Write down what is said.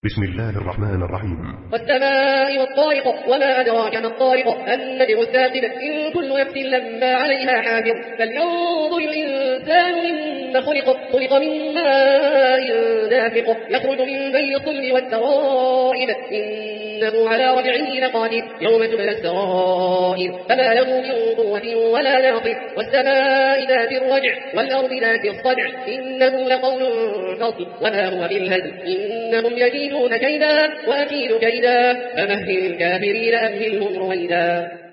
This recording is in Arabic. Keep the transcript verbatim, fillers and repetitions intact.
بسم الله الرحمن الرحيم. والسماء والطارق وما أدراك ما الطارق النجم الثاقب إن كل نفس لما عليها حافظ فلينظر الإنسان مما خلق خلق من ماء دافق يخرج من بين الصلب والترائب إنه على رجعه لقادر يوم تبلى السرائر فما له من قوة ولا ناصر والسماء ذات الرجع والأرض ذات الصدع إنه لقول فصل وما هو بالهزل إنهم يكيدون كيدا وأكيد كيدا فمهل الكافرين أمهلهم رويدا.